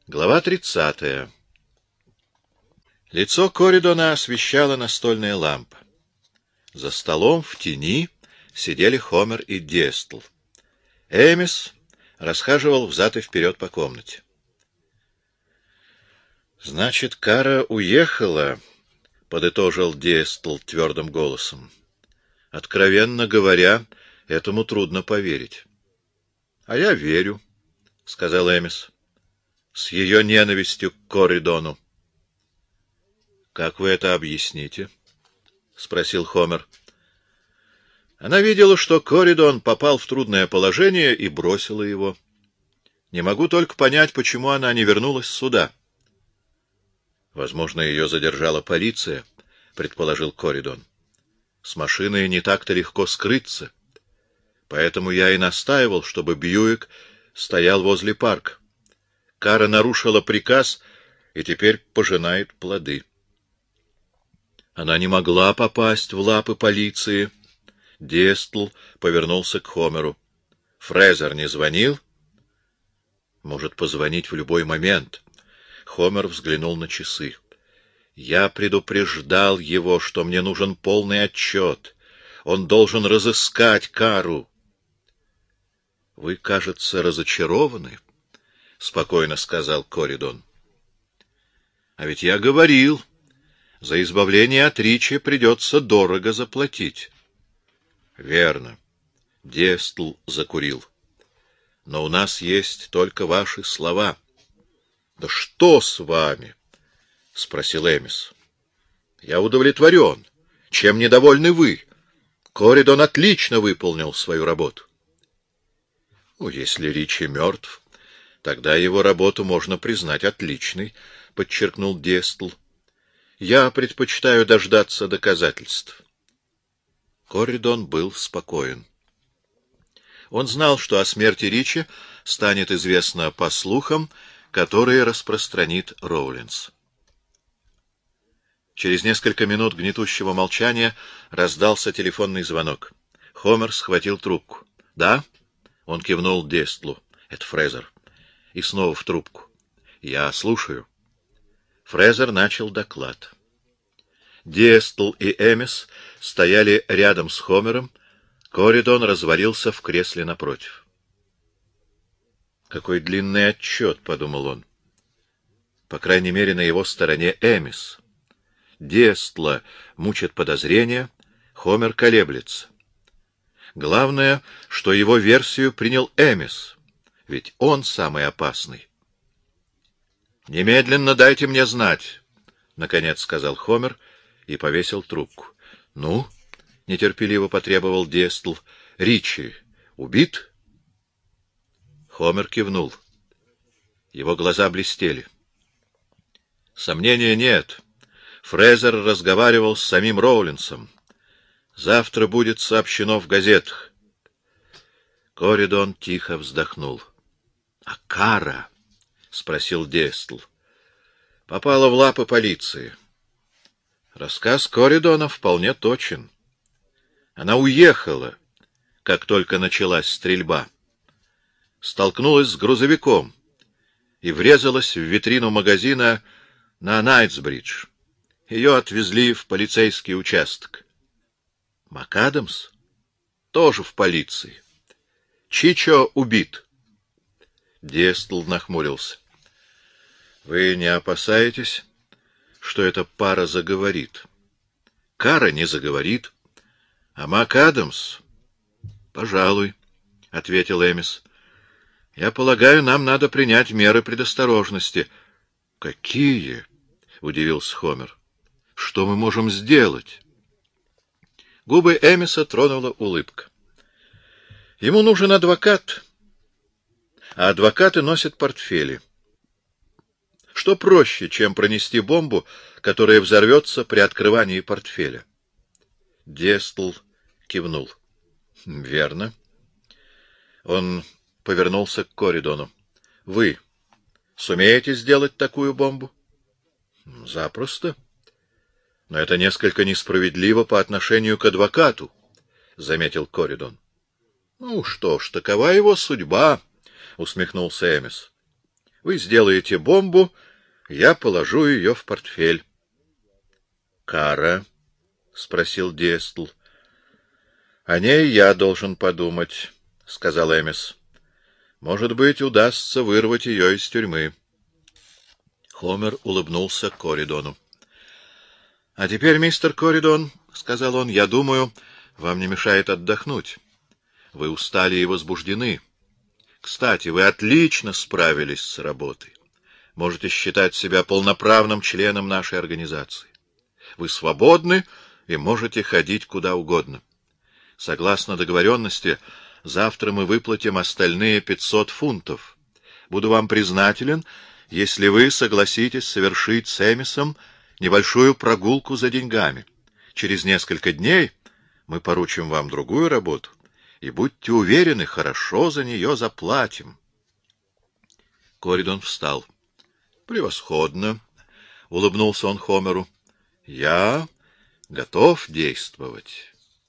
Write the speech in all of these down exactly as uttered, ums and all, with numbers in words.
Глава тридцатая. Лицо Коридона освещала настольная лампа. За столом в тени сидели Хомер и Дестл. Эмис расхаживал взад и вперед по комнате. — Значит, Кара уехала, — подытожил Дестл твердым голосом. — Откровенно говоря, этому трудно поверить. — А я верю, — сказал Эмис, — с ее ненавистью к Коридону. — Как вы это объясните? — спросил Хомер. Она видела, что Коридон попал в трудное положение, и бросила его. Не могу только понять, почему она не вернулась сюда. — Возможно, ее задержала полиция, — предположил Коридон. С машиной не так-то легко скрыться. Поэтому я и настаивал, чтобы Бьюик стоял возле парка. Кара нарушила приказ и теперь пожинает плоды. Она не могла попасть в лапы полиции. Дестл повернулся к Хомеру. Фрезер не звонил? Может позвонить в любой момент. Хомер взглянул на часы. Я предупреждал его, что мне нужен полный отчет. Он должен разыскать Кару. — Вы, кажется, разочарованы, — спокойно сказал Коридон. — А ведь я говорил, за избавление от Ричи придется дорого заплатить. — Верно. Дестл закурил. — Но у нас есть только ваши слова. — Да что с вами? — спросил Эмис. — Я удовлетворен. Чем недовольны вы? Коридон отлично выполнил свою работу. Ну, если Ричи мертв, тогда его работу можно признать отличной, — подчеркнул Дестл. Я предпочитаю дождаться доказательств. Коридон был спокоен. Он знал, что о смерти Ричи станет известно по слухам, которые распространит Роулинс. Через несколько минут гнетущего молчания раздался телефонный звонок. Хомер схватил трубку. — Да? — он кивнул Дестлу. — Это Фрезер. И снова в трубку. — Я слушаю. Фрезер начал доклад. Дестл и Эмис стояли рядом с Хомером. Коридон развалился в кресле напротив. «Какой длинный отчет», — подумал он. По крайней мере, на его стороне Эмис. Дестла мучат подозрения, Хомер колеблется. Главное, что его версию принял Эмис, ведь он самый опасный. — Немедленно дайте мне знать, — наконец сказал Хомер и повесил трубку. — Ну? — нетерпеливо потребовал Дестл. — Ричи убит? Хомер кивнул. Его глаза блестели. — Сомнения нет. Фрезер разговаривал с самим Роулинсом. Завтра будет сообщено в газетах. Коридон тихо вздохнул. — А Кара? — спросил Дестл. — Попала в лапы полиции. Рассказ Коридона вполне точен. Она уехала, как только началась стрельба. Столкнулась с грузовиком и врезалась в витрину магазина на Найтсбридж. Ее отвезли в полицейский участок. МакАдамс? Тоже в полиции. Чичо убит. Дестл нахмурился. Вы не опасаетесь, что эта пара заговорит? Кара не заговорит, а МакАдамс? Пожалуй, — ответил Эмис. Я полагаю, нам надо принять меры предосторожности. Какие? — удивился Хомер. Что мы можем сделать? Губы Эмиса тронула улыбка. Ему нужен адвокат, а адвокаты носят портфели. Что проще, чем пронести бомбу, которая взорвется при открывании портфеля? Дестл кивнул. — Верно. Он повернулся к Коридону. — Вы сумеете сделать такую бомбу? — Запросто. Но это несколько несправедливо по отношению к адвокату, — заметил Коридон. — Ну что ж, такова его судьба, — усмехнулся Эмис. Вы сделаете бомбу, я положу ее в портфель. — Кара? — спросил Дестл. — О ней я должен подумать, — сказал Эмис. — Может быть, удастся вырвать ее из тюрьмы. Хомер улыбнулся Коридону. — А теперь, мистер Коридон, — сказал он, — я думаю, вам не мешает отдохнуть. Вы устали и возбуждены. Кстати, вы отлично справились с работой. Можете считать себя полноправным членом нашей организации. Вы свободны и можете ходить куда угодно. Согласно договоренности, завтра мы выплатим остальные пятьсот фунтов. Буду вам признателен, если вы согласитесь совершить с Эмисом небольшую прогулку за деньгами. Через несколько дней мы поручим вам другую работу, и будьте уверены, хорошо за нее заплатим. Коридон встал. — Превосходно, — улыбнулся он Хомеру. — Я готов действовать.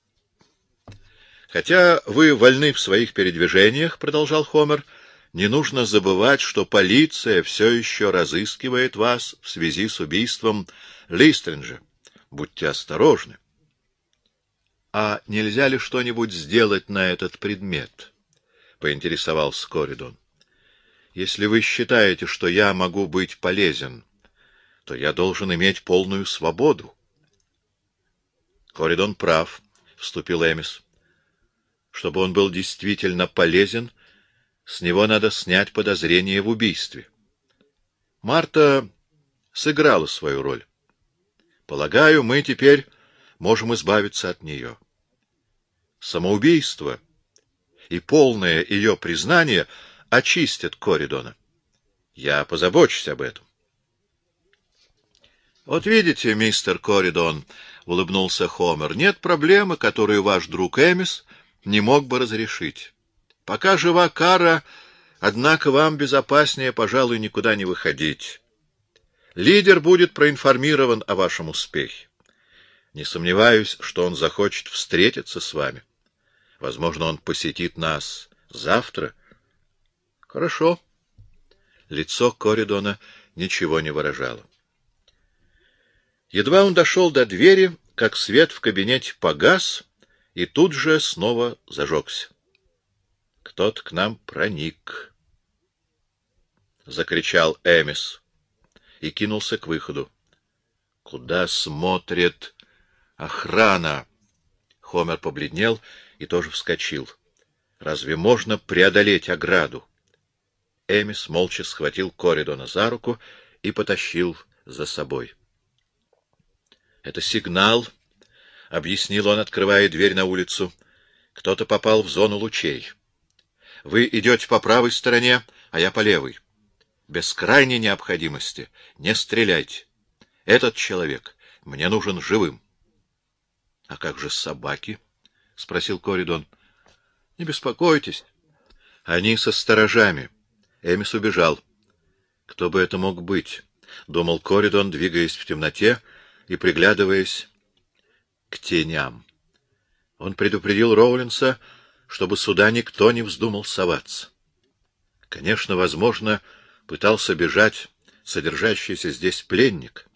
— Хотя вы вольны в своих передвижениях, — продолжал Хомер, — не нужно забывать, что полиция все еще разыскивает вас в связи с убийством Листринджа. Будьте осторожны. — А нельзя ли что-нибудь сделать на этот предмет? — поинтересовался Коридон. — Если вы считаете, что я могу быть полезен, то я должен иметь полную свободу. — Коридон прав, — вступил Эмис. — Чтобы он был действительно полезен, с него надо снять подозрение в убийстве. Марта сыграла свою роль. Полагаю, мы теперь можем избавиться от нее. Самоубийство и полное ее признание очистят Коридона. Я позабочусь об этом. — Вот видите, мистер Коридон, — улыбнулся Хомер, — нет проблемы, которую ваш друг Эмис не мог бы разрешить. Пока жива Кара, однако вам безопаснее, пожалуй, никуда не выходить. Лидер будет проинформирован о вашем успехе. Не сомневаюсь, что он захочет встретиться с вами. Возможно, он посетит нас завтра. Хорошо. Лицо Коридона ничего не выражало. Едва он дошел до двери, как свет в кабинете погас и тут же снова зажегся. Кто-то к нам проник, — закричал Эмис и кинулся к выходу. — Куда смотрит охрана? Хомер побледнел и тоже вскочил. Разве можно преодолеть ограду? Эмис молча схватил Коридона за руку и потащил за собой. — Это сигнал, — объяснил он, открывая дверь на улицу. — Кто-то попал в зону лучей. Вы идете по правой стороне, а я по левой. Без крайней необходимости не стреляйте. Этот человек мне нужен живым. — А как же собаки? — спросил Коридон. — Не беспокойтесь. Они со сторожами. Эмис убежал. Кто бы это мог быть? — думал Коридон, двигаясь в темноте и приглядываясь к теням. Он предупредил Роулинса, чтобы сюда никто не вздумал соваться. Конечно, возможно, пытался бежать содержащийся здесь пленник.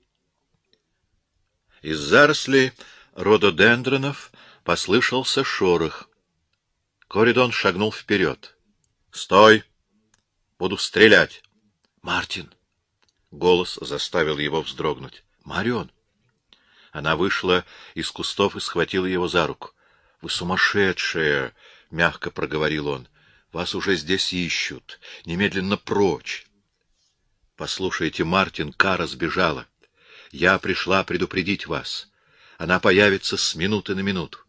Из зарослей рододендронов послышался шорох. Коридон шагнул вперед. — Стой! Буду стрелять! — Мартин! — голос заставил его вздрогнуть. — Марион! Она вышла из кустов и схватила его за руку. — Вы сумасшедшая! — мягко проговорил он. — Вас уже здесь ищут. Немедленно прочь! — Послушайте, Мартин, Кара сбежала. Я пришла предупредить вас. Она появится с минуты на минуту.